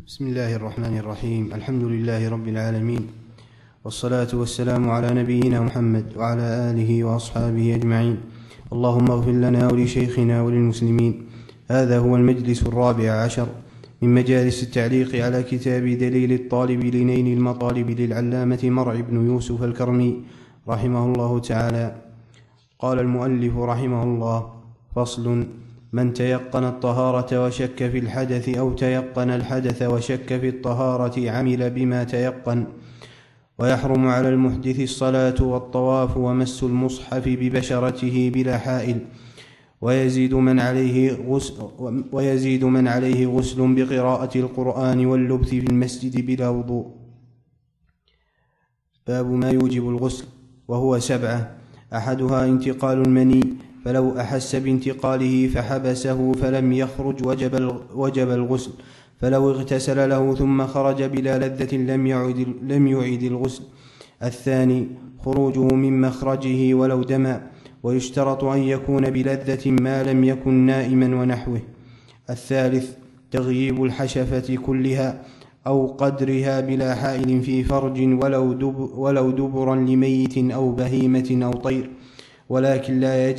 بسم الله الرحمن الرحيم. الحمد لله رب العالمين، والصلاة والسلام على نبينا محمد وعلى آله وأصحابه أجمعين. اللهم اغفر لنا ولشيخنا وللمسلمين. هذا هو المجلس 14 من مجالس التعليق على كتاب دليل الطالب لنيل المطالب للعلامة مرع بن يوسف الكرمي رحمه الله تعالى. قال المؤلف رحمه الله: فصل: من تيقن الطهارة وشك في الحدث أو تيقن الحدث وشك في الطهارة عمل بما تيقن. ويحرم على المحدث الصلاة والطواف ومس المصحف ببشرته بلا حائل، ويزيد من عليه غسل بقراءة القرآن واللبث في المسجد بلا وضوء. باب ما يوجب الغسل، وهو 7: أحدها انتقال المني، فلو أحس بانتقاله فحبسه فلم يخرج وجب الغسل، فلو اغتسل له ثم خرج بلا لذة لم يعد الغسل. الثاني خروجه من مخرجه ولو دما، ويشترط أن يكون بلذة ما لم يكن نائما ونحوه. الثالث تغييب الحشفة كلها أو قدرها بلا حائل في فرج ولو دبرا لميت أو بهيمة أو طير، ولكن لا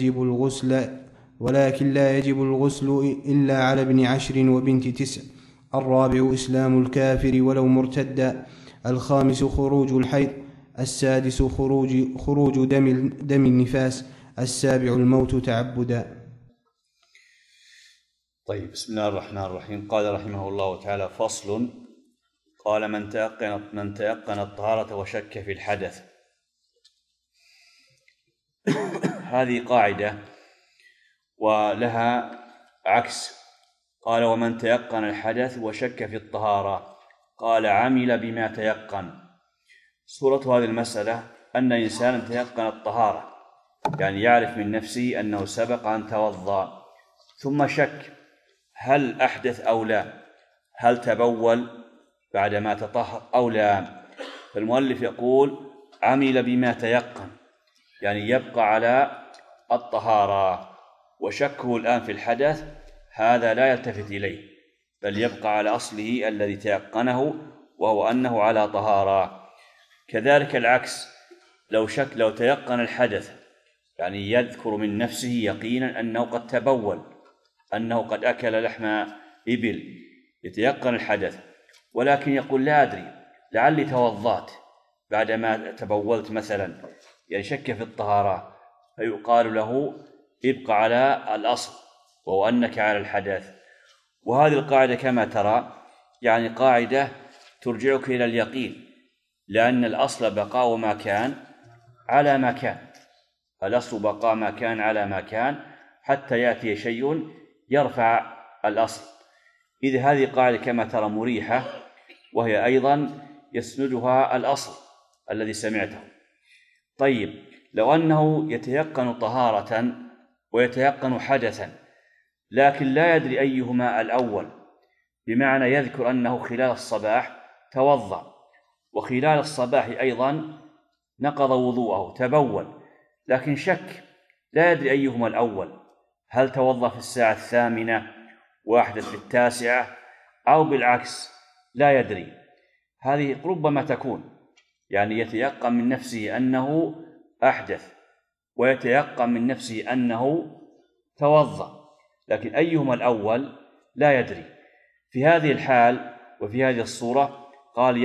يجب الغسل إلا على ابن 10 وبنت 9. الرابع إسلام الكافر ولو مرتدا. الخامس خروج الحيض. السادس خروج دم النفاس. السابع الموت تعبدا. طيب، بسم الله الرحمن الرحيم. قال رحمه الله تعالى: فصل: قال من تيقن الطهارة وشك في الحدث. هذه قاعدة ولها عكس. قال: ومن تيقن الحدث وشك في الطهارة، قال: عمل بما تيقن. صورة هذه المسألة أن إنسانا تيقن الطهارة، يعني يعرف من نفسه أنه سبق أن توضأ، ثم شك هل أحدث أو لا، هل تبول بعدما تطهر أو لا. فالمؤلف يقول: عمل بما تيقن، يعني يبقى على الطهارة، وشكه الآن في الحدث هذا لا يلتفت إليه، بل يبقى على أصله الذي تيقنه، وهو أنه على طهارة. كذلك العكس، لو تيقن الحدث، يعني يذكر من نفسه يقينا أنه قد تبول، أنه قد أكل لحم إبل، يتيقن الحدث، ولكن يقول: لا أدري، لعلي توضأت بعدما تبولت مثلا، يعني شك في الطهارة، فيقال له: ابق على الأصل، وهو أنك على الحدث. وهذه القاعدة كما ترى يعني قاعدة ترجعك إلى اليقين، لأن الأصل بقاء ما كان على ما كان، الأصل بقاء ما كان على ما كان حتى يأتي شيء يرفع الأصل. إذ هذه قاعدة كما ترى مريحة، وهي أيضا يسندها الأصل الذي سمعته. طيب، لو أنه يتيقن طهارة ويتيقن حدثا، لكن لا يدري أيهما الأول، بمعنى يذكر أنه خلال الصباح توضأ، وخلال الصباح أيضا نقض وضوءه تبول، لكن شك لا يدري أيهما الأول، هل توضأ في الساعة 8 وأحدث في 9 أو بالعكس، لا يدري. هذه ربما تكون يعني يتيقن من نفسه أنه أحدث، ويتيقن من نفسه أنه توضأ، لكن أيهما الأول لا يدري. في هذه الحال وفي هذه الصورة قال: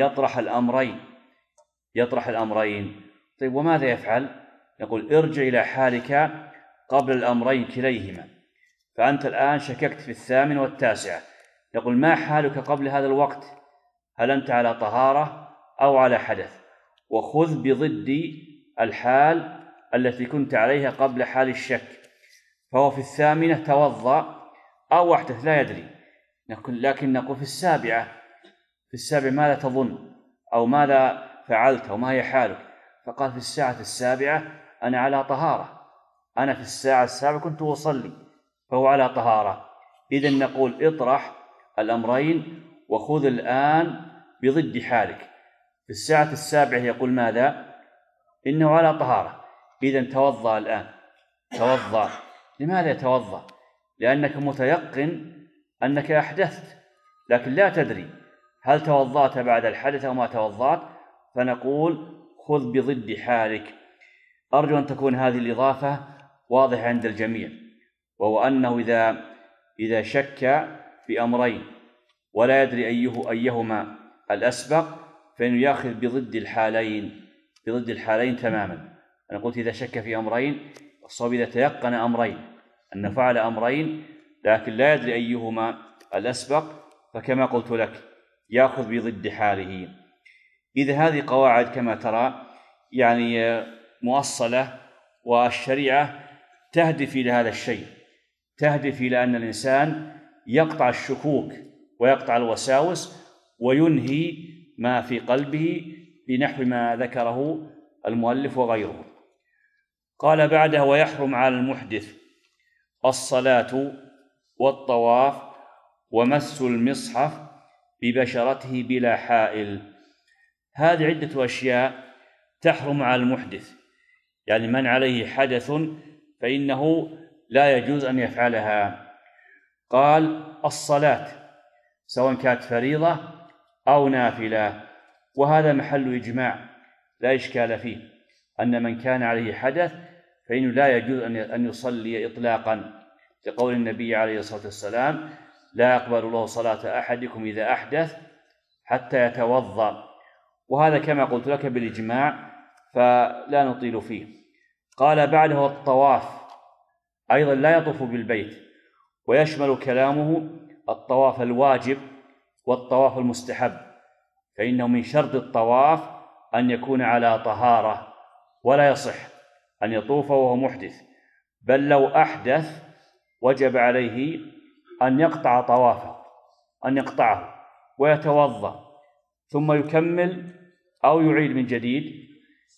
يطرح الأمرين. طيب، وماذا يفعل؟ يقول: ارجع إلى حالك قبل الأمرين كليهما. فأنت الآن شككت في 8 و9، يقول: ما حالك قبل هذا الوقت؟ هل أنت على طهارة أو على حدث؟ وخذ بضد الحال التي كنت عليها قبل حال الشك. فهو في 8 توضأ أو أحدث لا يدري، لكن نقول في السابعة ماذا تظن، أو ماذا فعلت، أو ما هي حالك؟ فقال: في الساعة 7 أنا على طهارة، أنا في الساعة 7 كنت أصلي، فهو على طهارة. إذن نقول: اطرح الأمرين وخذ الآن بضد حالك. في الساعة 7 يقول ماذا؟ إنه على طهارة. إذن توضأ الآن، توضأ. لماذا يتوضأ؟ لأنك متيقن أنك أحدثت، لكن لا تدري هل توضأت بعد الحدث أو ما توضأت؟ فنقول خذ بضد حالك. أرجو أن تكون هذه الإضافة واضحة عند الجميع، وهو أنه إذا شك في أمرين ولا يدري أيهما الأسبق فإنه يأخذ بضد الحالين تماما. أنا قلت إذا شك في أمرين، الصواب إذا تيقن أمرين، أنه فعل أمرين لكن لا يدري أيهما الأسبق، فكما قلت لك يأخذ بضد حاله. إذا هذه قواعد كما ترى يعني مؤصلة، والشريعة تهدف إلى هذا الشيء، تهدف إلى أن الإنسان يقطع الشكوك ويقطع الوساوس وينهي ما في قلبه بنحو ما ذكره المؤلف وغيره. قال بعده: ويحرم على المحدث الصلاة والطواف ومس المصحف ببشرته بلا حائل. هذه عدة أشياء تحرم على المحدث، يعني من عليه حدث فإنه لا يجوز أن يفعلها. قال: الصلاة سواء كانت فريضة أو نافلة، وهذا محل إجماع لا إشكال فيه، أن من كان عليه حدث فإنه لا يجوز أن يصلي إطلاقا، لقول النبي عليه الصلاة والسلام: لا يقبل الله صلاة أحدكم إذا أحدث حتى يتوضأ. وهذا كما قلت لك بالإجماع، فلا نطيل فيه. قال بعده: الطواف أيضا لا يطوف بالبيت، ويشمل كلامه الطواف الواجب والطواف المستحب، فإنه من شرط الطواف أن يكون على طهارة، ولا يصح أن يطوف وهو محدث، بل لو أحدث وجب عليه أن يقطع طوافه، أن يقطعه ويتوضأ ثم يكمل أو يعيد من جديد.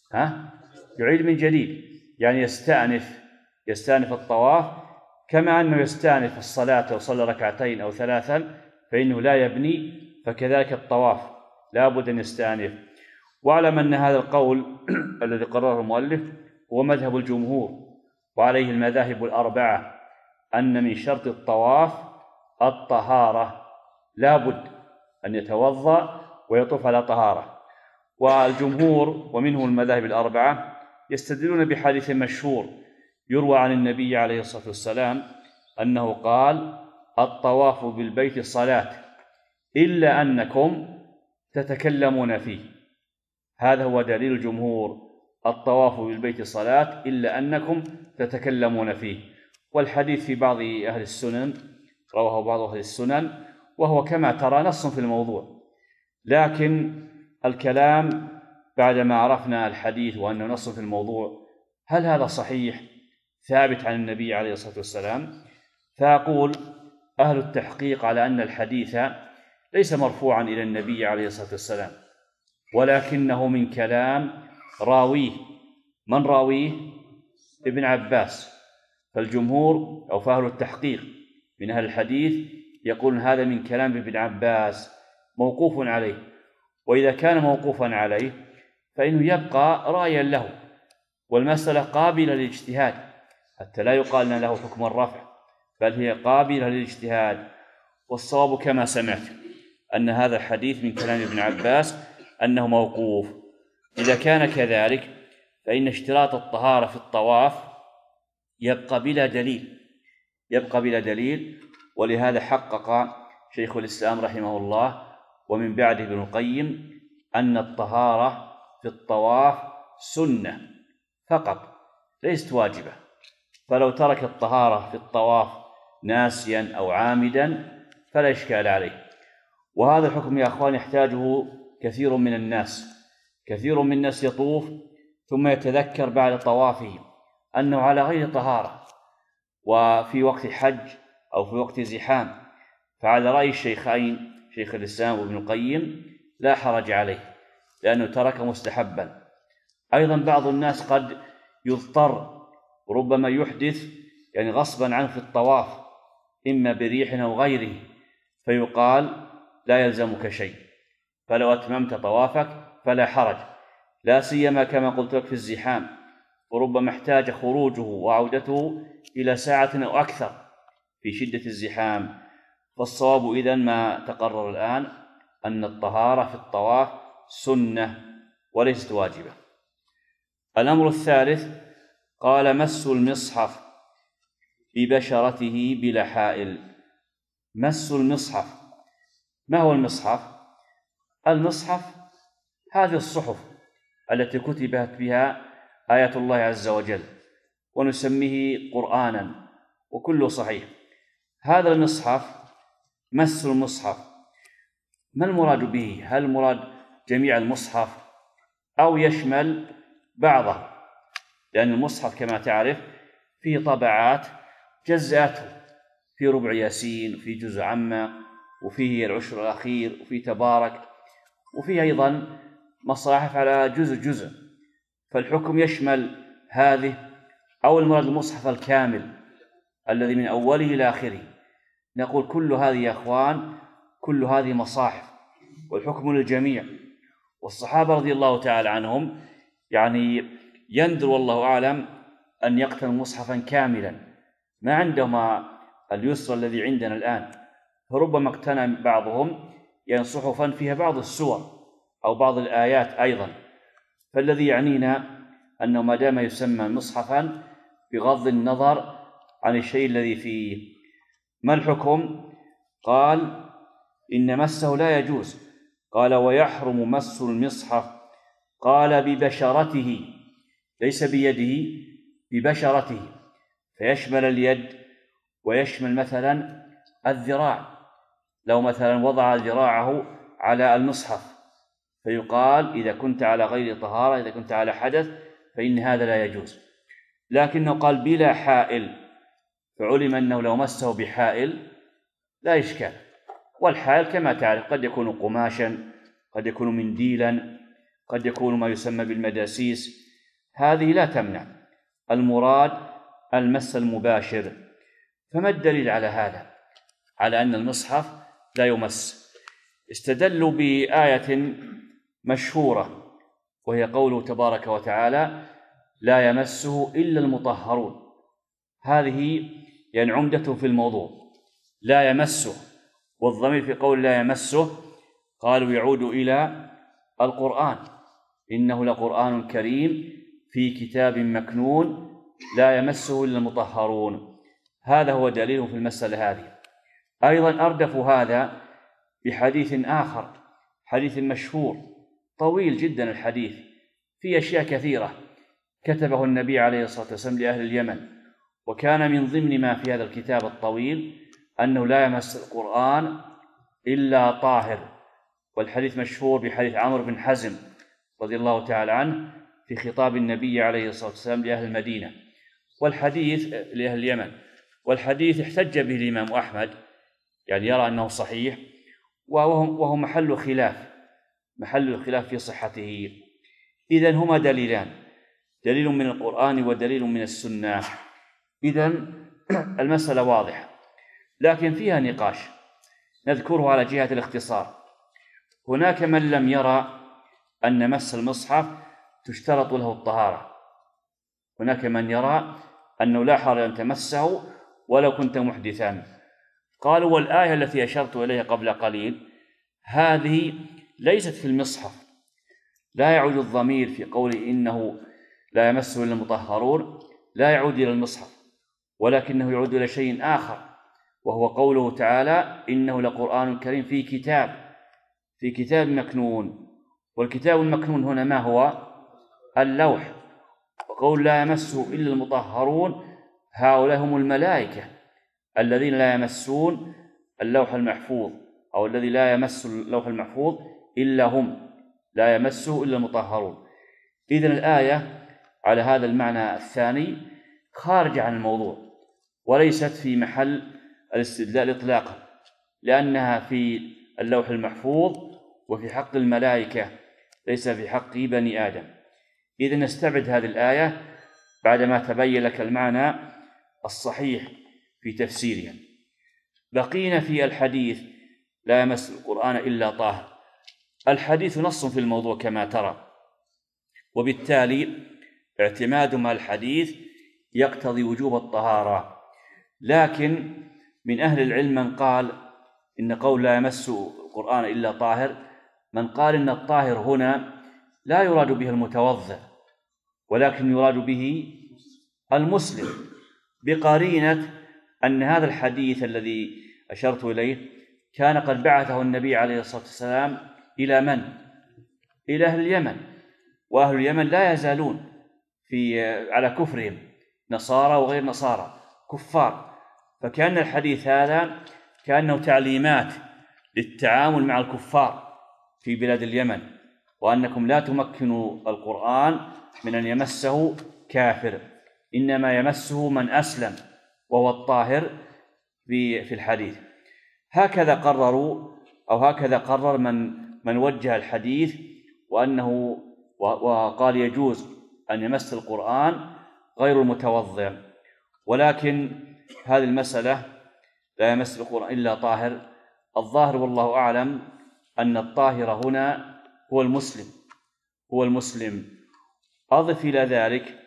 يعيد من جديد، يعني يستأنف الطواف، كما أنه يستأنف الصلاة وصلى ركعتين أو ثلاثا فإنه لا يبني، فكذلك الطواف لا بد أن يستأنف. واعلم أن هذا القول الذي قرره المؤلف هو مذهب الجمهور، وعليه المذاهب الأربعة، أن من شرط الطواف الطهارة، لا بد أن يتوضأ ويطوف على طهارة. والجمهور ومنهم المذاهب الأربعة يستدلون بحديث مشهور يروى عن النبي عليه الصلاة والسلام أنه قال: الطواف بالبيت صلاة إلا أنكم تتكلمون فيه. هذا هو دليل الجمهور: الطواف بالبيت صلاة إلا أنكم تتكلمون فيه. والحديث في بعض أهل السنن، رواه بعض أهل السنن، وهو كما ترى نص في الموضوع، لكن الكلام بعدما عرفنا الحديث وأنه نص في الموضوع، هل هذا صحيح ثابت عن النبي عليه الصلاة والسلام؟ فأقول أهل التحقيق على أن الحديث ليس مرفوعا إلى النبي عليه الصلاة والسلام، ولكنه من كلام راويه. من راويه؟ ابن عباس. فالجمهور أو فأهل التحقيق من أهل الحديث يقول هذا من كلام ابن عباس موقوف عليه، وإذا كان موقوفا عليه فإنه يبقى رايا له، والمسألة قابلة للاجتهاد، حتى لا يقال أن له حكم الرفع، بل هي قابلة للاجتهاد. والصواب كما سمعت أن هذا الحديث من كلام ابن عباس أنه موقوف. إذا كان كذلك فإن اشتراط الطهارة في الطواف يبقى بلا دليل، ولهذا حقق شيخ الإسلام رحمه الله ومن بعده ابن القيم أن الطهارة في الطواف سنة فقط ليست واجبة، فلو ترك الطهارة في الطواف ناسيا أو عامدا فلا إشكال عليه. وهذا الحكم يا أخوان يحتاجه كثير من الناس يطوف ثم يتذكر بعد طوافه أنه على غير طهارة وفي وقت حج أو في وقت زحام، فعلى رأي الشيخين شيخ الإسلام وابن القيم لا حرج عليه لأنه ترك مستحبا. أيضا بعض الناس قد يضطر وربما يحدث يعني غصبا عنه في الطواف إما بريح أو غيره، فيقال لا يلزمك شيء، فلو أتممت طوافك فلا حرج، لا سيما كما قلت لك في الزحام، وربما احتاج خروجه وعودته إلى ساعة أو أكثر في شدة الزحام. فالصواب إذن ما تقرر الآن أن الطهارة في الطواف سنة وليست واجبة. الأمر الثالث قال مس المصحف ببشرته بلا حائل. مس المصحف، ما هو المصحف؟ المصحف هذه الصحف التي كتبت بها آيات الله عز وجل ونسميه قرآنا وكله صحيح. هذا المصحف، مس المصحف، ما المراد به؟ هل المراد جميع المصحف أو يشمل بعضه؟ لأن المصحف كما تعرف فيه طبعات جزأته، في ربع ياسين وفي جزء عامة وفيه العشر الأخير وفيه تبارك وفيه أيضا مصاحف على جزء، فالحكم يشمل هذه أو المراد المصحف الكامل الذي من أوله إلى آخره. نقول كل هذه يا أخوان، كل هذه مصاحف والحكم للجميع. والصحابة رضي الله تعالى عنهم يعني يندر والله أعلم أن يقتنوا مصحفا كاملا، ما عندهم اليسر الذي عندنا الآن، فربما اقتنى بعضهم يعني صحفا فيها بعض السور أو بعض الآيات أيضا. فالذي يعنينا أنه ما دام يسمى مصحفا بغض النظر عن الشيء الذي فيه. ما الحكم؟ قال إن مسه لا يجوز. قال ويحرم مس المصحف، قال ببشرته، ليس بيده، ببشرته، فيشمل اليد ويشمل مثلا الذراع. لو مثلا وضع ذراعه على المصحف فيقال إذا كنت على غير طهارة، إذا كنت على حدث فإن هذا لا يجوز. لكنه قال بلا حائل، فعلم أنه لو مسه بحائل لا إشكال. والحائل كما تعرف قد يكون قماشا، قد يكون منديلا، قد يكون ما يسمى بالمداسيس، هذه لا تمنع. المراد المس المباشر. فما الدليل على هذا؟ على أن المصحف لا يمس. استدلوا بآية مشهورة وهي قوله تبارك وتعالى لا يمسه إلا المطهرون. هذه يعني عمدة في الموضوع، لا يمسه، والضمير في قول لا يمسه قالوا يعود إلى القرآن، إنه لقرآن كريم في كتاب مكنون لا يمسه إلا المطهرون. هذا هو دليل في المسألة هذه. أيضا أردفوا هذا بحديث آخر، حديث مشهور طويل جدا، الحديث في أشياء كثيرة كتبه النبي عليه الصلاة والسلام لأهل اليمن، وكان من ضمن ما في هذا الكتاب الطويل أنه لا يمس القرآن إلا طاهر. والحديث مشهور بحديث عمرو بن حزم رضي الله تعالى عنه في خطاب النبي عليه الصلاة والسلام لأهل المدينة، والحديث لأهل اليمن. والحديث احتج به الإمام أحمد، يعني يرى أنه صحيح، وهو محل الخلاف في صحته. إذن هما دليلان، دليل من القرآن ودليل من السنة. إذن المسألة واضحة، لكن فيها نقاش نذكره على جهة الاختصار. هناك من لم يرى أن مس المصحف تشترط له الطهارة، هناك من يرى أنه لا حرج أن تمسه ولو كنت محدثا. قالوا والآية التي أشرت إليها قبل قليل هذه ليست في المصحف، لا يعود الضمير في قول إنه لا يمسه إلا المطهرون، لا يعود إلى المصحف، ولكنه يعود إلى شيء آخر، وهو قوله تعالى إنه لقرآن كريم في كتاب مكنون. والكتاب المكنون هنا ما هو؟ اللوح. وقول لا يمسه إلا المطهرون هؤلاء هم الملائكة الذين لا يمسون اللوح المحفوظ، أو الذي لا يمس اللوح المحفوظ إلا هم، لا يمسه إلا المطهرون. إذن الآية على هذا المعنى الثاني خارجة عن الموضوع وليست في محل الاستدلال إطلاقا، لأنها في اللوح المحفوظ وفي حق الملائكة ليس في حق بني آدم. إذن نستبعد هذه الآية بعدما تبين لك المعنى الصحيح في تفسيرها. بقينا في الحديث لا يمس القرآن إلا طاهر. الحديث نص في الموضوع كما ترى، وبالتالي اعتماد ما الحديث يقتضي وجوب الطهارة. لكن من أهل العلم من قال إن قول لا يمس القرآن إلا طاهر، من قال إن الطاهر هنا لا يراد به المتوضئ، ولكن يراد به المسلم، بقرينة أن هذا الحديث الذي أشرت إليه كان قد بعثه النبي عليه الصلاة والسلام إلى من؟ إلى أهل اليمن، وأهل اليمن لا يزالون على كفرهم، نصارى وغير نصارى كفار، فكان الحديث هذا كأنه تعليمات للتعامل مع الكفار في بلاد اليمن، وأنكم لا تمكنوا القرآن من أن يمسه كافر، إنما يمسه من أسلم وهو الطاهر في الحديث. هكذا قرروا، أو هكذا قرر من وجه الحديث، وأنه وقال يجوز أن يمس القرآن غير المتوضئ. ولكن هذه المسألة لا يمس القرآن إلا طاهر، الظاهر والله أعلم أن الطاهر هنا هو المسلم. أضف إلى ذلك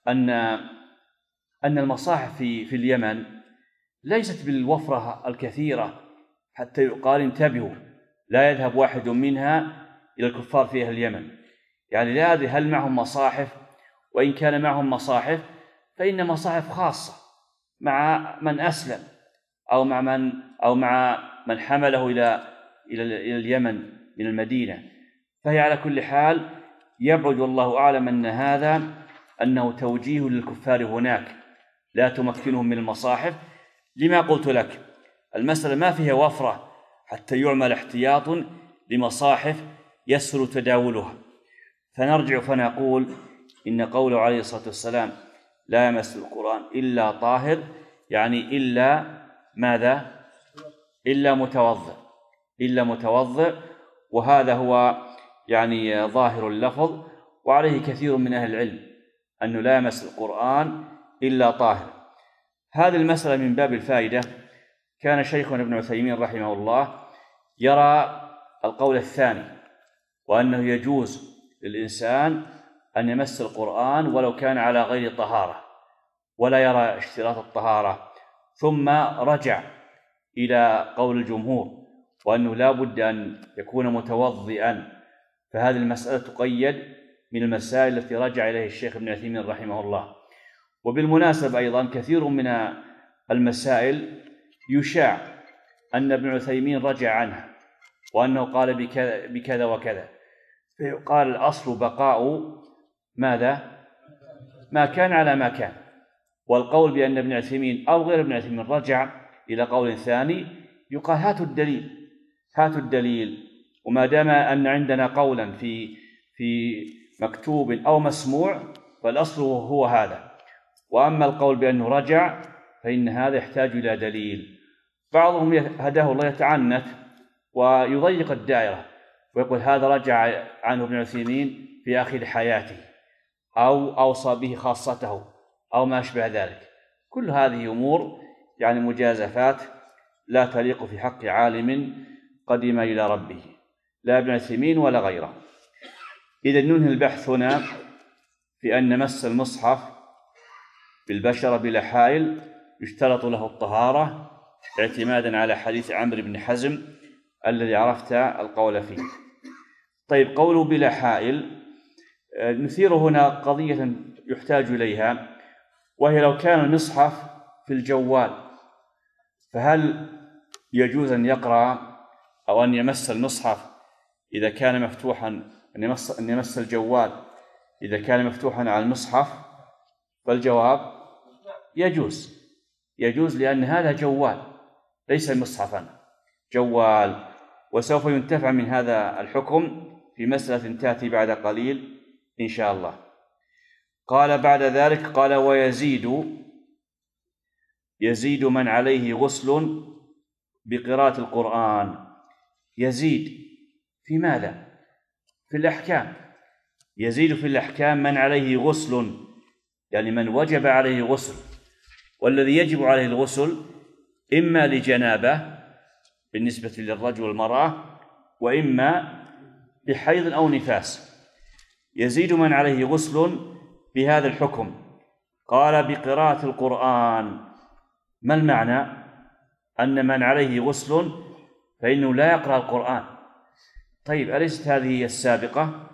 أن المصاحف في اليمن ليست بالوفرة الكثيرة حتى يقال انتبهوا لا يذهب واحد منها إلى الكفار في أهل اليمن. يعني لا أدري هل معهم مصاحف، وإن كان معهم مصاحف فإن مصاحف خاصة مع من أسلم أو مع من حمله إلى اليمن من المدينة. فهي على كل حال يبعد والله أعلم أنه توجيه للكفار هناك، لا تمكنهم من المصاحف. لما قلت لك المسألة ما فيها وفرة حتى يعمل احتياط لمصاحف يسهل تداولها. فنرجع فنقول إن قوله عليه الصلاة والسلام لا يمس القرآن إلا طاهر، يعني إلا ماذا؟ إلا متوضئ، وهذا هو يعني ظاهر اللفظ، وعليه كثير من أهل العلم أنه لا يمس القرآن إلا طاهر. هذه المسألة من باب الفائدة كان شيخنا ابن عثيمين رحمه الله يرى القول الثاني، وأنه يجوز للإنسان أن يمس القرآن ولو كان على غير طهارة، ولا يرى اشتراط الطهارة، ثم رجع إلى قول الجمهور وأنه لا بد أن يكون متوضئا. فهذه المسألة تقيد من المسائل التي رجع إليه الشيخ ابن عثيمين رحمه الله. وبالمناسبة أيضا كثير من المسائل يشاع أن ابن عثيمين رجع عنها، وأنه قال بكذا وكذا، فيقال الأصل بقاء ماذا؟ ما كان على ما كان. والقول بأن ابن عثيمين أو غير ابن عثيمين رجع إلى قول ثاني يقال هاتوا الدليل. وما دام أن عندنا قولا في مكتوب أو مسموع فالأصل هو هذا. وأما القول بأنه رجع فإن هذا يحتاج إلى دليل. بعضهم هداه الله يتعنت ويضيق الدائرة ويقول هذا رجع عنه ابن عثيمين في آخر حياته، أو أوصى به خاصته، أو ما أشبه ذلك. كل هذه أمور يعني مجازفات لا تليق في حق عالم قدم إلى ربه، لا ابن عثيمين ولا غيره. إذا ننهي البحث هنا في أن مس المصحف بالبشرة بلا حائل يشترط له الطهارة، اعتمادا على حديث عمرو بن حزم الذي عرفت القول فيه. طيب، قوله بلا حائل نثير هنا قضية يحتاج إليها، وهي لو كان المصحف في الجوال فهل يجوز أن يقرأ أو أن يمس المصحف إذا كان مفتوحا، أن يمس الجوال إذا كان مفتوحا على المصحف؟ فالجواب يجوز، لأن هذا جوال ليس مصحفا، جوال. وسوف ينتفع من هذا الحكم في مسألة تأتي بعد قليل إن شاء الله. قال بعد ذلك قال يزيد من عليه غسل بقراءة القرآن. يزيد في ماذا؟ في الأحكام. يزيد في الأحكام من عليه غسل، يعني من وجب عليه غسل. والذي يجب عليه الغسل إما لجنابة بالنسبة للرجل والمرأة، وإما بحيض أو نفاس. يزيد من عليه غسل بهذا الحكم. قال بقراءة القرآن. ما المعنى؟ أن من عليه غسل فإنه لا يقرأ القرآن. طيب أليست هذه هي السابقة؟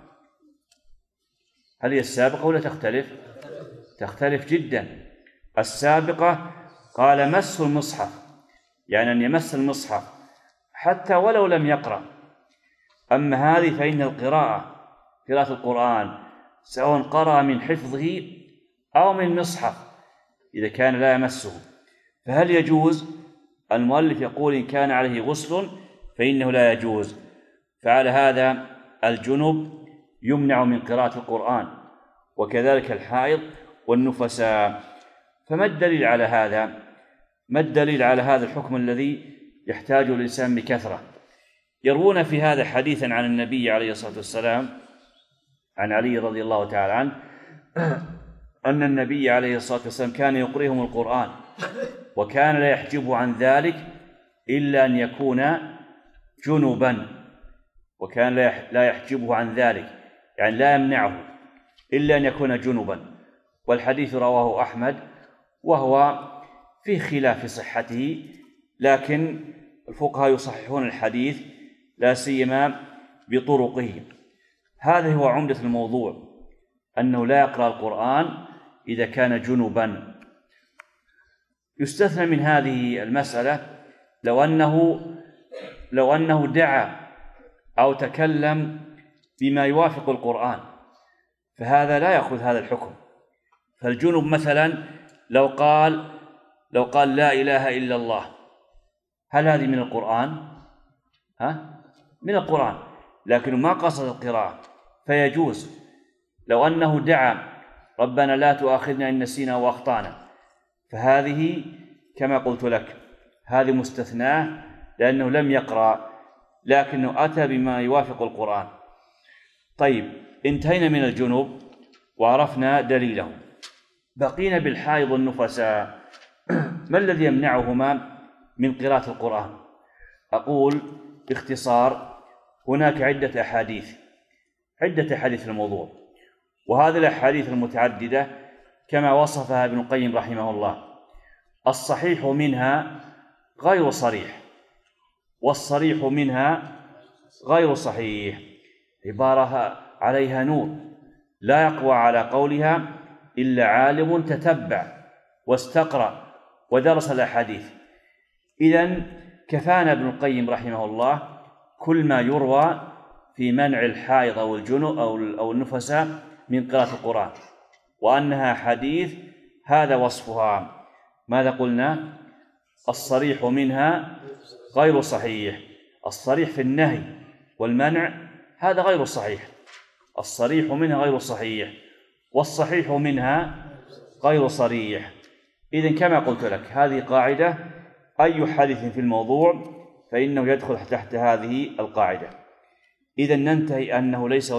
هل هي السابقة ولا تختلف؟ تختلف جدا. السابقة قال مس المصحف، يعني أن يمس المصحف حتى ولو لم يقرأ. أما هذه فإن قراءة القرآن سواء قرأ من حفظه أو من مصحف إذا كان لا يمسه. فهل يجوز؟ المؤلف يقول إن كان عليه غسل فإنه لا يجوز. فعلى هذا الجنب يمنع من قراءة القرآن، وكذلك الحائض والنفساء. فما الدليل على هذا؟ ما الدليل على هذا الحكم الذي يحتاج الإنسان بكثرة؟ يروون في هذا حديثا عن النبي عليه الصلاة والسلام عن علي رضي الله تعالى عنه أن النبي عليه الصلاة والسلام كان يقرئهم القرآن، وكان لا يحجب عن ذلك إلا أن يكون جنبا، وكان لا يحجبه عن ذلك، يعني لا يمنعه إلا أن يكون جنبا. والحديث رواه أحمد، وهو في خلاف صحته، لكن الفقهاء يصححون الحديث لا سيما بطرقه. هذا هو عمدة الموضوع، أنه لا يقرأ القرآن إذا كان جنبا. يستثنى من هذه المسألة لو أنه دعا أو تكلم بما يوافق القرآن، فهذا لا يأخذ هذا الحكم. فالجنب مثلا لو قال لا إله إلا الله، هل هذه من القرآن؟ من القرآن، لكنه ما قصد القراءة فيجوز. لو أنه دعا ربنا لا تؤاخذنا إن نسينا وأخطأنا، فهذه كما قلت لك هذه مستثناة لأنه لم يقرأ، لكنه أتى بما يوافق القرآن. طيب، انتهينا من الجنوب وعرفنا دليله، بقينا بالحائض والنفساء. ما الذي يمنعهما من قراءة القرآن؟ أقول باختصار هناك عدة أحاديث في الموضوع، وهذه الأحاديث المتعددة كما وصفها ابن القيم رحمه الله، الصحيح منها غير صريح، والصريح منها غير صحيح، عبارة عليها نور لا يقوى على قولها إلا عالم تتبع واستقرأ ودرس الأحاديث. إذن كفانا ابن القيم رحمه الله كل ما يروى في منع الحائض أو الجنب أو النفساء من قراءة القرآن، وأنها حديث هذا وصفها. ماذا قلنا؟ الصريح منها غير صحيح. الصريح في النهي والمنع هذا غير صحيح، الصريح منها غير صحيح، والصحيح منها غير صريح. إذن كما قلت لك هذه قاعدة، أي حديث في الموضوع فإنه يدخل تحت هذه القاعدة. إذن ننتهي أنه ليس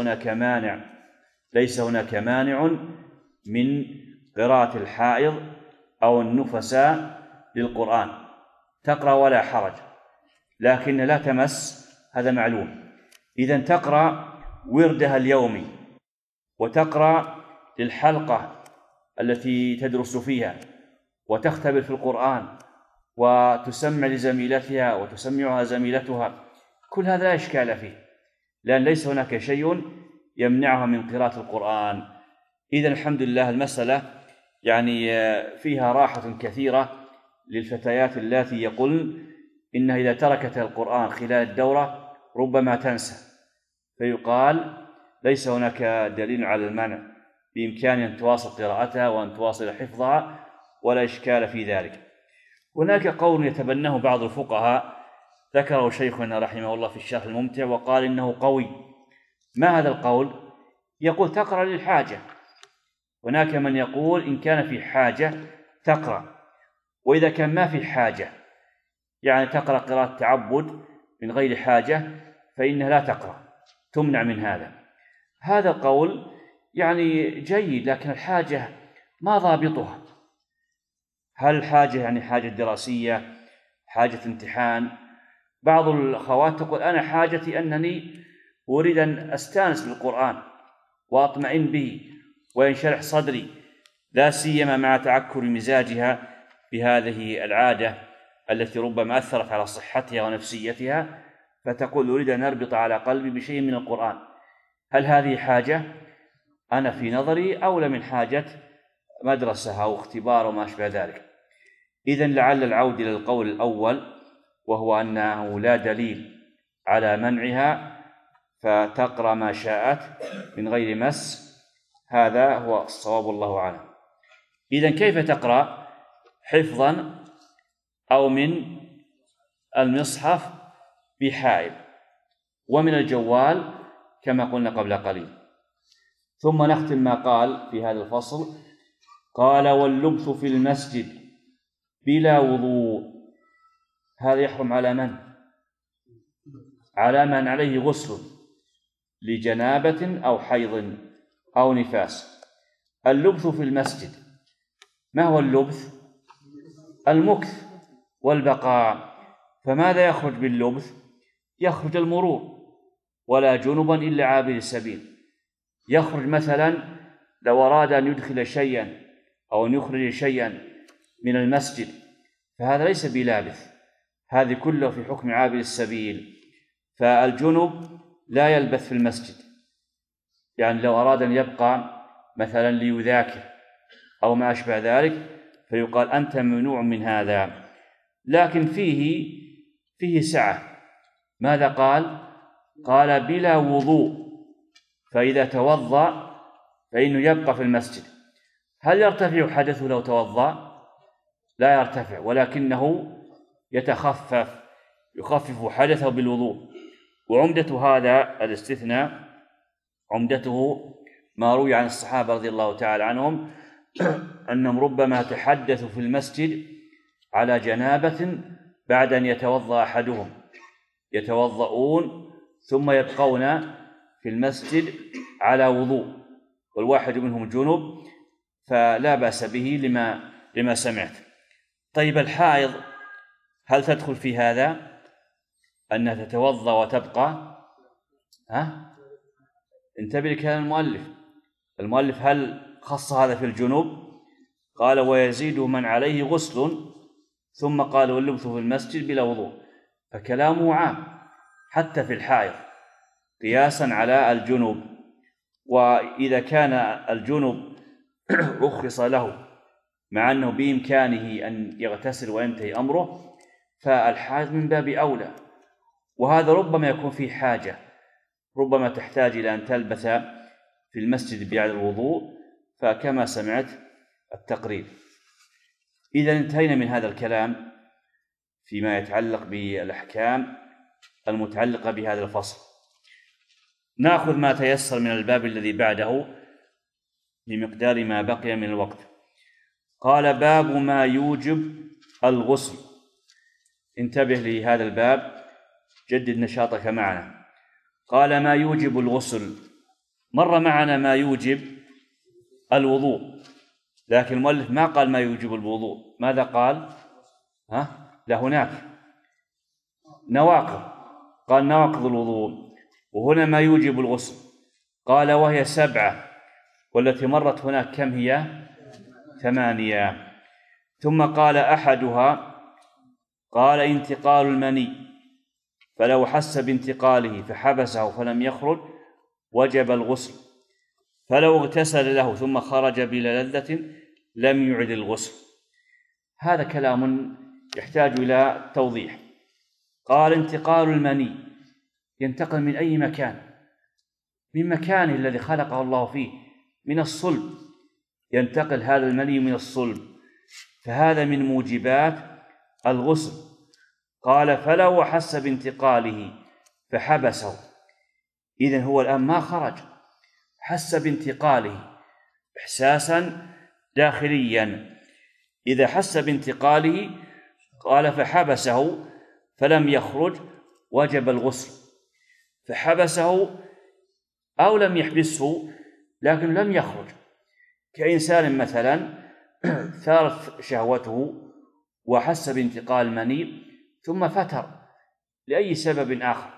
هناك مانع من قراءة الحائض أو النفساء للقرآن، تقرأ ولا حرج، لكن لا تمس، هذا معلوم. إذن تقرأ وردها اليومي، وتقرأ للحلقة التي تدرس فيها، وتختبر في القرآن، وتسمع لزميلتها وتسمعها زميلتها، كل هذا لا إشكال فيه، لأن ليس هناك شيء يمنعها من قراءة القرآن. إذن الحمد لله المسألة يعني فيها راحة كثيرة للفتيات اللاتي يقولن إنها إذا تركت القرآن خلال الدورة ربما تنسى، فيقال ليس هناك دليل على المنع، بإمكانها أن تواصل قراءتها وأن تواصل حفظها، ولا إشكال في ذلك. هناك قول يتبناه بعض الفقهاء ذكره شيخنا رحمه الله في الشرح الممتع، وقال إنه قوي. ما هذا القول؟ يقول تقرأ للحاجة. هناك من يقول إن كان في حاجة تقرأ، وإذا كان ما في حاجة، يعني تقرأ قراءة تعبد من غير حاجة، فإنها لا تقرأ، تمنع من هذا. هذا القول يعني جيد، لكن الحاجة ما ضابطها؟ هل الحاجة يعني حاجة دراسية، حاجة امتحان؟ بعض الأخوات تقول أنا حاجتي أنني أريد أن أستانس بالقرآن وأطمئن به وينشرح صدري، لا سيما مع تعكر مزاجها بهذه العادة التي ربما أثرت على صحتها ونفسيتها، فتقول أريد أن أربط على قلبي بشيء من القرآن. هل هذه حاجة؟ أنا في نظري أولى من حاجة مدرسة أو اختبار وما أشبه ذلك. إذن لعل العود إلى القول الأول، وهو أنه لا دليل على منعها فتقرأ ما شاءت من غير مس، هذا هو الصواب والله أعلم. إذن كيف تقرأ؟ حفظا أو من المصحف بحائل، ومن الجوال كما قلنا قبل قليل. ثم نختم ما قال في هذا الفصل. قال: واللبث في المسجد بلا وضوء، هذا يحرم على من؟ على من عليه غسل لجنابة أو حيض أو نفاس. اللبث في المسجد، ما هو اللبث؟ المكث والبقاء. فماذا يخرج باللبث؟ يخرج المرور، ولا جنبا إلا عابر السبيل. يخرج مثلا لو أراد أن يدخل شيئا أو أن يخرج شيئا من المسجد، فهذا ليس بلابث، هذه كله في حكم عابر السبيل. فالجنب لا يلبث في المسجد، يعني لو أراد أن يبقى مثلا ليذاكر أو ما أشبه ذلك فيقال أنت ممنوع من هذا. لكن فيه سعة. ماذا قال؟ قال: بلا وضوء، فإذا توضأ فإنه يبقى في المسجد. هل يرتفع حدثه لو توضأ؟ لا يرتفع، ولكنه يخفف حدثه بالوضوء. وعمدة هذا الاستثناء عمدته ما روي عن الصحابة رضي الله تعالى عنهم أنهم ربما تحدثوا في المسجد على جنابة بعد أن يتوضأ أحدهم، يتوضؤون ثم يبقون في المسجد على وضوء، والواحد منهم جنب، فلا بأس به لما سمعت. طيب الحائض هل تدخل في هذا أنها تتوضأ وتبقى؟ انتبه لكلام المؤلف هل خص هذا في الجنوب؟ قال: ويزيد من عليه غسل، ثم قال: واللبث في المسجد بلا وضوء. فكلامه عام حتى في الحائض قياسا على الجنوب. وإذا كان الجنوب رخص له مع أنه بإمكانه أن يغتسل وينتهي أمره، فالحائض من باب أولى. وهذا ربما يكون فيه حاجة، ربما تحتاج إلى أن تلبث في المسجد بعد الوضوء، فكما سمعت التقرير. إذا انتهينا من هذا الكلام فيما يتعلق بالأحكام المتعلقة بهذا الفصل. نأخذ ما تيسر من الباب الذي بعده بمقدار ما بقي من الوقت. قال: باب ما يوجب الغسل. انتبه لهذا الباب، جدد نشاطك معنا. قال: ما يوجب الغسل. مر معنا ما يوجب الوضوء، لكن المؤلف ما قال ما يوجب الوضوء. ماذا قال؟ لا، هناك نواقض، قال نواقض الوضوء. وهنا ما يوجب الغسل، قال: وهي 7، والتي مرت هناك كم هي؟ 8. ثم قال: أحدها قال انتقال المني، فلو حس بانتقاله فحبسه فلم يخرج وجب الغسل، فلو اغتسل له ثم خرج بلا لذة لم يعد الغسل. هذا كلام يحتاج إلى توضيح. قال: انتقال المني، ينتقل من أي مكان؟ من مكانه الذي خلقه الله فيه، من الصلب، ينتقل هذا المني من الصلب، فهذا من موجبات الغسل. قال: فلو حس بانتقاله فحبسه. إذن هو الآن ما خرج، حس بانتقاله إحساسا داخليا. إذا حس بانتقاله قال فحبسه فلم يخرج وجب الغسل. فحبسه أو لم يحبسه لكن لم يخرج، كإنسان مثلا ثارت شهوته وحس بانتقال المني ثم فتر لأي سبب آخر،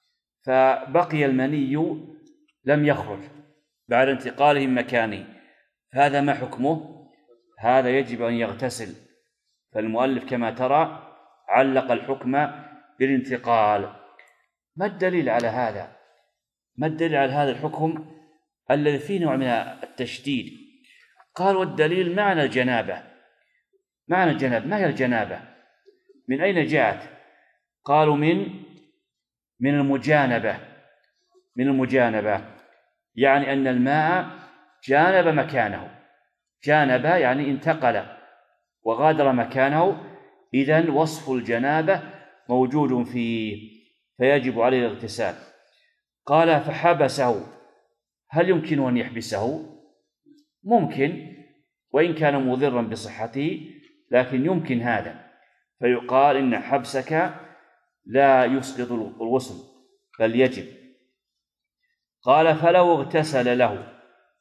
فبقي المني لم يخرج بعد انتقاله من مكانه، هذا ما حكمه؟ هذا يجب أن يغتسل. فالمؤلف كما ترى علق الحكم بالانتقال. ما الدليل على هذا؟ ما الدليل على هذا الحكم الذي فيه نوع من التشديد؟ قال والدليل معنى الجنابة. معنى الجنابة، ما هي الجنابة؟ من أين جاءت؟ قالوا من المجانبة. من المجانبة يعني أن الماء جانب مكانه. جانب يعني انتقل وغادر مكانه، إذن وصف الجنابة موجود فيه فيجب عليه الاغتسال. قال فحبسه، هل يمكن أن يحبسه؟ ممكن، وإن كان مضرا بصحته لكن يمكن هذا، فيقال إن حبسك لا يسقط الغسل بل يجب. قال فلو اغتسل له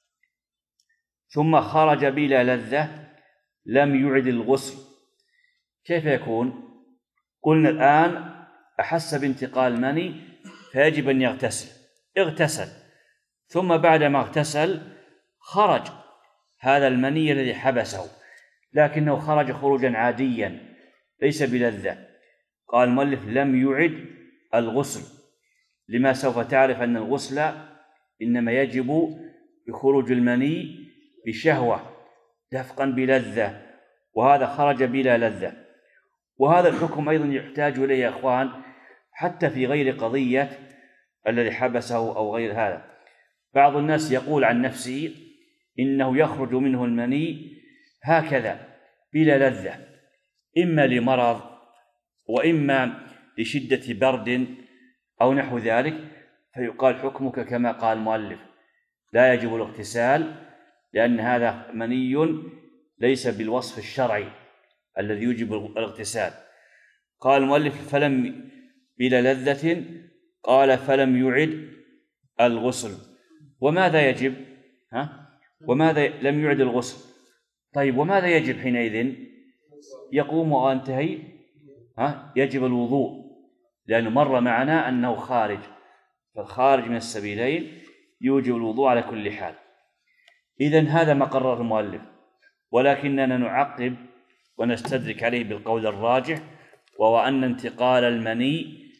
ثم خرج بلا لذة لم يعد الغسل. كيف يكون؟ قلنا الآن أحس بانتقال المني فيجب أن يغتسل، اغتسل، ثم بعدما اغتسل خرج هذا المني الذي حبسه، لكنه خرج خروجا عاديا ليس بلذة. قال المؤلف لم يعد الغسل، لما سوف تعرف أن الغسل إنما يجب بخروج المني بشهوة دفقا بلذة، وهذا خرج بلا لذة. وهذا الحكم أيضا يحتاج إليه يا أخوان حتى في غير قضية الذي حبسه أو غير هذا. بعض الناس يقول عن نفسه إنه يخرج منه المني هكذا بلا لذة، إما لمرض وإما لشدة برد أو نحو ذلك، فيقال حكمك كما قال المؤلف لا يجب الاغتسال، لأن هذا مني ليس بالوصف الشرعي الذي يجب الاغتسال. قال المؤلف فلم بلا لذة، قال فلم يعد الغسل. وماذا يجب؟ وماذا لم يعد الغسل؟ طيب وماذا يجب حينئذ؟ يقوم وانتهي يجب الوضوء، لأنه مر معنا أنه خارج، فالخارج من السبيلين يوجب الوضوء على كل حال. إذن هذا ما قرر المؤلف، ولكننا نعقب ونستدرك عليه بالقول الراجح، وهو أن انتقال المني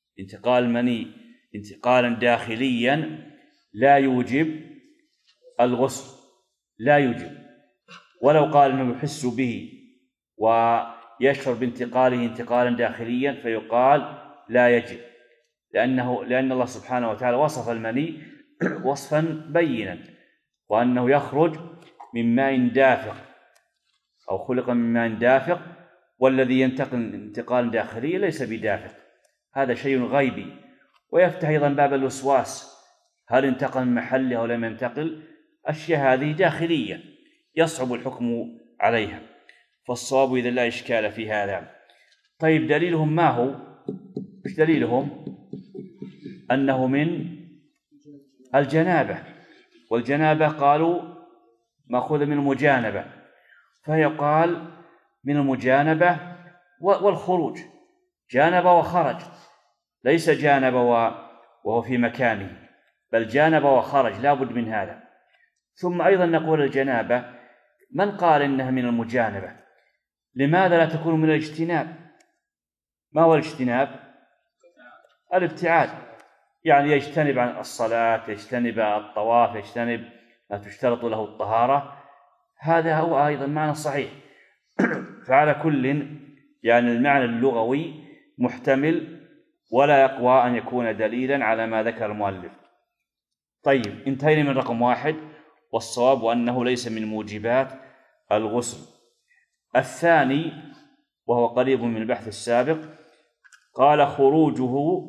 انتقالا داخليا لا يوجب الغسل، لا يوجب. ولو قال أنه يحس به ويشعر بانتقاله انتقالا داخليا فيقال لا يجب، لأن الله سبحانه وتعالى وصف المني وصفا بينا، وأنه يخرج من ماء دافق أو خلق من ماء دافق، والذي ينتقل انتقالا داخليا ليس بدافق، هذا شيء غيبي. ويفتح أيضا باب الوسواس، هل انتقل من محله أو لم ينتقل؟ أشياء هذه داخلية يصعب الحكم عليها، فالصواب إذا لا إشكال في هذا. طيب دليلهم ما هو؟ إيش دليلهم؟ أنه من الجنابة، والجنابة قالوا مأخوذة من المجانبة، فيقال من المجانبة والخروج، جانب وخرج، ليس جانب وهو في مكانه، بل جانب وخرج، لا بد من هذا. ثم أيضا نقول الجنابة من قال إنها من المجانبة؟ لماذا لا تكون من الاجتناب؟ ما هو الاجتناب؟ الابتعاد، يعني يجتنب عن الصلاة، يجتنب الطواف، يجتنب ما تشترط له الطهارة، هذا هو أيضا معنى صحيح. فعلى كل يعني المعنى اللغوي محتمل، ولا يقوى أن يكون دليلا على ما ذكر المؤلف. طيب انتهينا من رقم 1، والصواب أنه ليس من موجبات الغسل. الثاني وهو قريب من البحث السابق، قال خروجه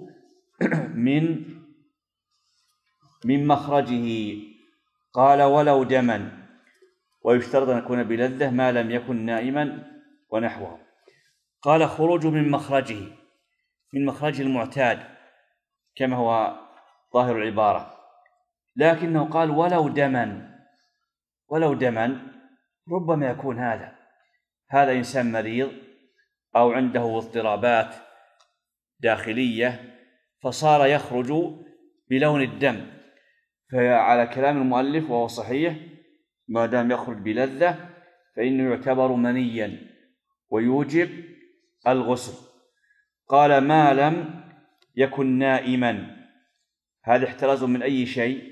من مخرجه، قال ولو دما، ويشترط أن يكون بلذة ما لم يكن نائما ونحوه. قال خروج من مخرجه، من مخرجه المعتاد كما هو ظاهر العبارة، لكنه قال ولو دما. ولو دما ربما يكون هذا إنسان مريض أو عنده اضطرابات داخلية فصار يخرج بلون الدم، فعلى كلام المؤلف وهو صحيح ما دام يخرج بلذة فإنه يعتبر منيا ويوجب الغسل. قال ما لم يكن نائما. هذا احتراز من أي شيء؟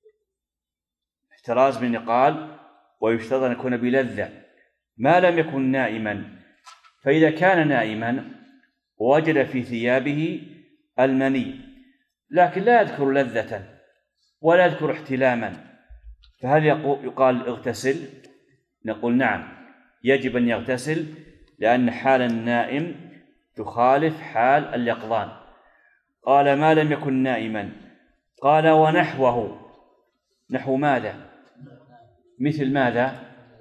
احتراز من قال ويشترط أن يكون بلذة. ما لم يكن نائما، فإذا كان نائما ووجد في ثيابه المني لكن لا يذكر لذة ولا يذكر احتلاما، فهل يقال اغتسل؟ نقول نعم، يجب أن يغتسل، لأن حال النائم تخالف حال اليقظان. قال ما لم يكن نائما. قال ونحوه. نحو ماذا؟ مثل ماذا؟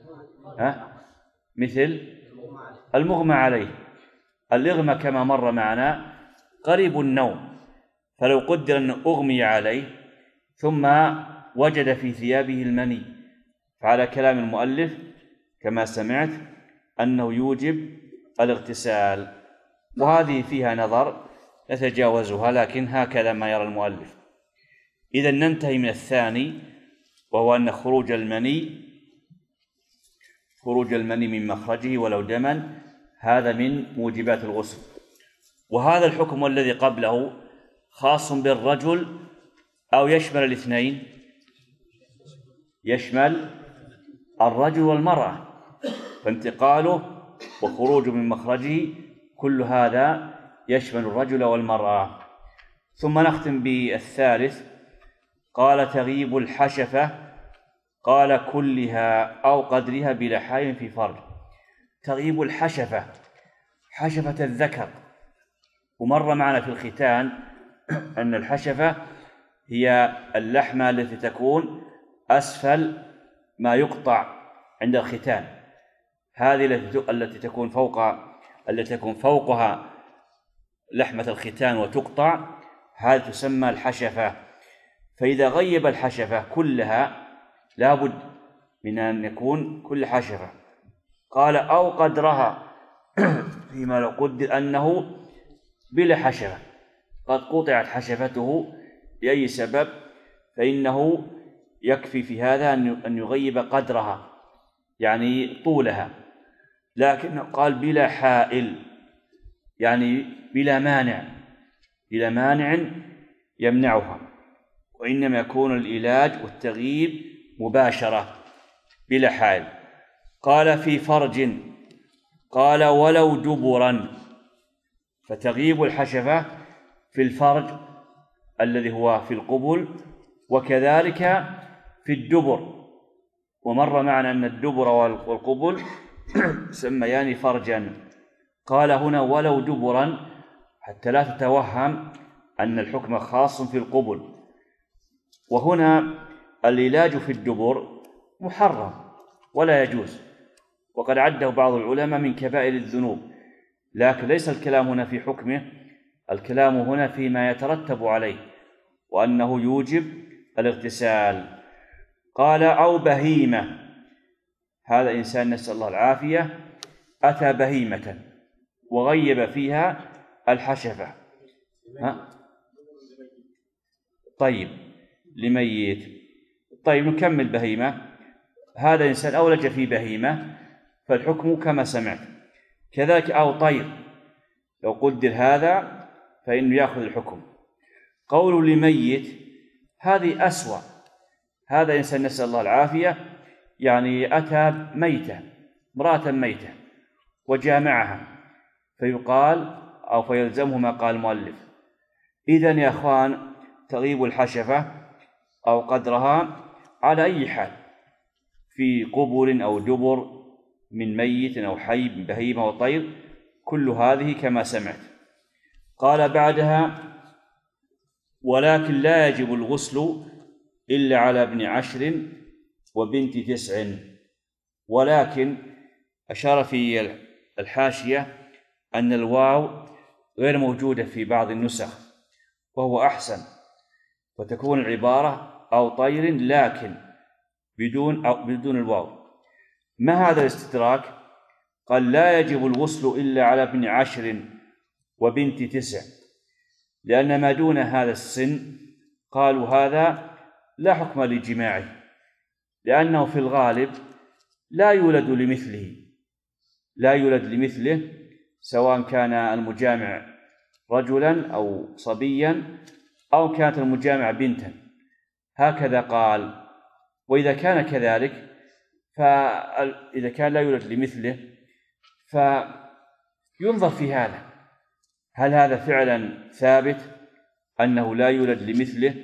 مثل المغمى عليه. الإغمى كما مر معنا قريب النوم، فلو قدر أنه أغمي عليه ثم وجد في ثيابه المني، فعلى كلام المؤلف كما سمعت أنه يوجب الاغتسال. وهذه فيها نظر نتجاوزها، لكن هكذا ما يرى المؤلف. إذا ننتهي من الثاني، وهو أن خروج المني من مخرجه ولو دما هذا من موجبات الغسل. وهذا الحكم الذي قبله خاص بالرجل أو يشمل الاثنين؟ يشمل الرجل والمرأة، فانتقاله وخروجه من مخرجه كل هذا يشمل الرجل والمرأة. ثم نختم بالثالث. قال تغيب الحشفة. قال كلها أو قدرها بلا حائل في فرج. تغيب الحشفة، حشفة الذكر، ومر معنا في الختان أن الحشفة هي اللحمة التي تكون أسفل ما يقطع عند الختان، هذه التي تكون فوقها لحمة الختان وتقطع، هذه تسمى الحشفة. فإذا غيب الحشفة كلها لابد من أن يكون كل حشفة. قال أو قدرها فيما لو قدر أنه بلا حشفة، قد قطعت حشفته لأي سبب، فإنه يكفي في هذا أن يغيب قدرها يعني طولها. لكن قال بلا حائل يعني بلا مانع يمنعها، وإنما يكون العلاج والتغييب مباشرة بلا حائل. قال في فرج. قال ولو دبرا. فتغيب الحشفة في الفرج الذي هو في القبل، وكذلك في الدبر. ومر معنا أن الدبر والقبل سميان فرجا. قال هنا ولو دبرا حتى لا تتوهم أن الحكم خاص في القبل. وهنا العلاج في الدبر محرم ولا يجوز، وقد عده بعض العلماء من كبائر الذنوب، لكن ليس الكلام هنا في حكمه، الكلام هنا فيما يترتب عليه وأنه يوجب الاغتسال. قال أو بهيمة. هذا إنسان نسأل الله العافية أتى بهيمة وغيب فيها الحشفة. طيب لميت. طيب نكمل بهيمة. هذا إنسان أولج في بهيمة فالحكم كما سمعت. كذلك أو طير، لو قدر هذا فإنه يأخذ الحكم. قول لميت هذه أسوأ. هذا إنسان نسأل الله العافية يعني أتى ميتة، امرأة ميتة وجامعها، فيقال أو فيلزمه ما قال المؤلف. إذن يا أخوان تغيب الحشفة أو قدرها على أي حال، في قبر أو دبر، من ميت أو حي، من بهيمة وطير، كل هذه كما سمعت. قال بعدها ولكن لا يجب الغسل إلا على ابن 10 وبنت 9. ولكن أشار في الحاشية أن الواو غير موجودة في بعض النسخ، وهو أحسن، وتكون العبارة أو طير لكن بدون الواو. ما هذا الاستدراك؟ قال لا يجب الغسل إلا على ابن 10 وبنت 9، لأن ما دون هذا السن قالوا هذا لا حكم لجماعه، لأنه في الغالب لا يولد لمثله، سواء كان المجامع رجلا أو صبيا أو كانت المجامعة بنتا، هكذا قال. وإذا كان كذلك، فإذا كان لا يولد لمثله فينظر في هذا، هل هذا فعلا ثابت أنه لا يولد لمثله؟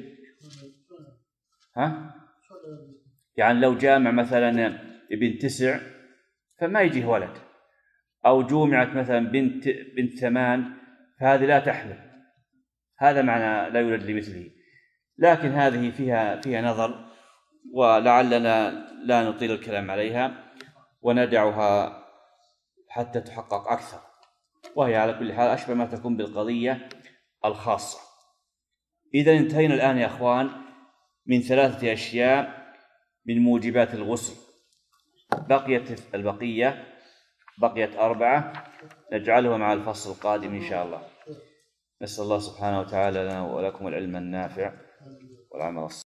يعني لو جامع مثلا ابن 9 فما يجيه ولد، أو جومعت مثلا بنت 8 فهذه لا تحمل، هذا معنى لا يولد لمثله. لكن هذه فيها نظر، ولعلنا لا نطيل الكلام عليها وندعها حتى تحقق أكثر، وهي على كل حال أشبه ما تكون بالقضية الخاصة. إذا انتهينا الآن يا أخوان من 3 أشياء من موجبات الغسل، بقيت 4 نجعلها مع الفصل القادم إن شاء الله. نسأل الله سبحانه وتعالى لنا ولكم العلم النافع والعمل الصالح.